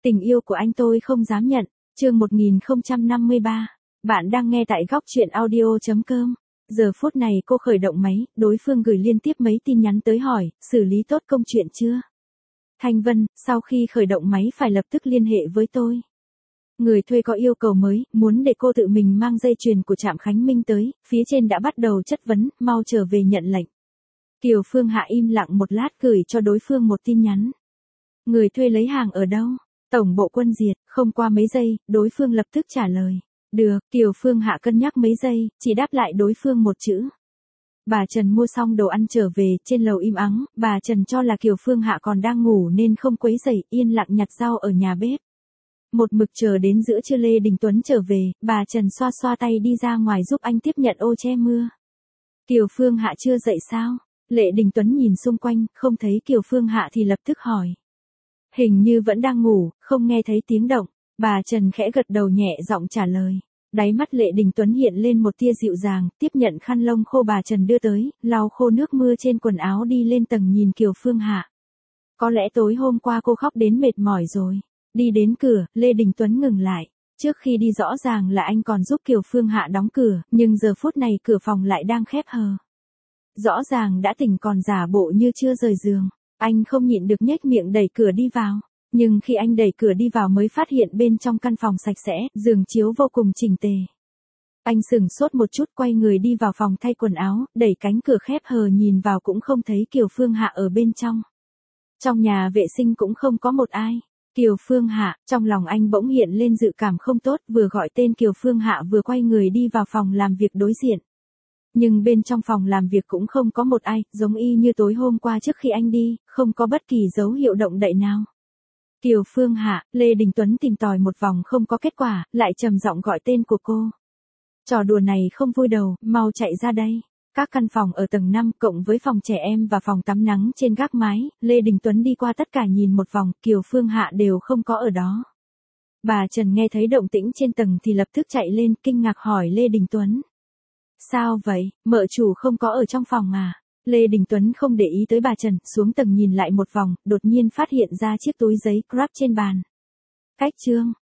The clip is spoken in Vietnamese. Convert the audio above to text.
Tình yêu của anh tôi không dám nhận. Chương 1053. Bạn đang nghe tại góc truyện audio.com. Giờ phút này cô khởi động máy, đối phương gửi liên tiếp mấy tin nhắn tới hỏi, xử lý tốt công chuyện chưa? Thanh Vân, sau khi khởi động máy phải lập tức liên hệ với tôi. Người thuê có yêu cầu mới, muốn để cô tự mình mang dây chuyền của Trạm Khánh Minh tới, phía trên đã bắt đầu chất vấn, mau trở về nhận lệnh. Kiều Phương Hạ im lặng một lát gửi cho đối phương một tin nhắn. Người thuê lấy hàng ở đâu? Tổng bộ Quân Diệt. Không qua mấy giây, đối phương lập tức trả lời. Được, Kiều Phương Hạ cân nhắc mấy giây, chỉ đáp lại đối phương một chữ. Bà Trần mua xong đồ ăn trở về, trên lầu im ắng, bà Trần cho là Kiều Phương Hạ còn đang ngủ nên không quấy rầy, yên lặng nhặt rau ở nhà bếp. Một mực chờ đến giữa trưa Lê Đình Tuấn trở về, bà Trần xoa xoa tay đi ra ngoài giúp anh tiếp nhận ô che mưa. Kiều Phương Hạ chưa dậy sao? Lê Đình Tuấn nhìn xung quanh, không thấy Kiều Phương Hạ thì lập tức hỏi. Hình như vẫn đang ngủ, không nghe thấy tiếng động. Bà Trần khẽ gật đầu nhẹ giọng trả lời. Đáy mắt Lệ Đình Tuấn hiện lên một tia dịu dàng, tiếp nhận khăn lông khô bà Trần đưa tới, lau khô nước mưa trên quần áo đi lên tầng nhìn Kiều Phương Hạ. Có lẽ tối hôm qua cô khóc đến mệt mỏi rồi. Đi đến cửa, Lê Đình Tuấn ngừng lại. Trước khi đi rõ ràng là anh còn giúp Kiều Phương Hạ đóng cửa, nhưng giờ phút này cửa phòng lại đang khép hờ. Rõ ràng đã tỉnh còn giả bộ như chưa rời giường. Anh không nhịn được nhếch miệng đẩy cửa đi vào. Nhưng khi anh đẩy cửa đi vào mới phát hiện bên trong căn phòng sạch sẽ, giường chiếu vô cùng chỉnh tề. Anh sửng sốt một chút quay người đi vào phòng thay quần áo, đẩy cánh cửa khép hờ nhìn vào cũng không thấy Kiều Phương Hạ ở bên trong. Trong nhà vệ sinh cũng không có một ai. Kiều Phương Hạ, trong lòng anh bỗng hiện lên dự cảm không tốt, vừa gọi tên Kiều Phương Hạ vừa quay người đi vào phòng làm việc đối diện. Nhưng bên trong phòng làm việc cũng không có một ai, giống y như tối hôm qua trước khi anh đi, không có bất kỳ dấu hiệu động đậy nào. Kiều Phương Hạ, Lê Đình Tuấn tìm tòi một vòng không có kết quả, lại trầm giọng gọi tên của cô. Trò đùa này không vui đầu, mau chạy ra đây. Các căn phòng ở tầng 5 cộng với phòng trẻ em và phòng tắm nắng trên gác mái, Lê Đình Tuấn đi qua tất cả nhìn một vòng, Kiều Phương Hạ đều không có ở đó. Bà Trần nghe thấy động tĩnh trên tầng thì lập tức chạy lên, kinh ngạc hỏi Lê Đình Tuấn. Sao vậy, mợ chủ không có ở trong phòng à? Lê Đình Tuấn không để ý tới bà Trần, xuống tầng nhìn lại một vòng, đột nhiên phát hiện ra chiếc túi giấy Grab trên bàn. Cách chương,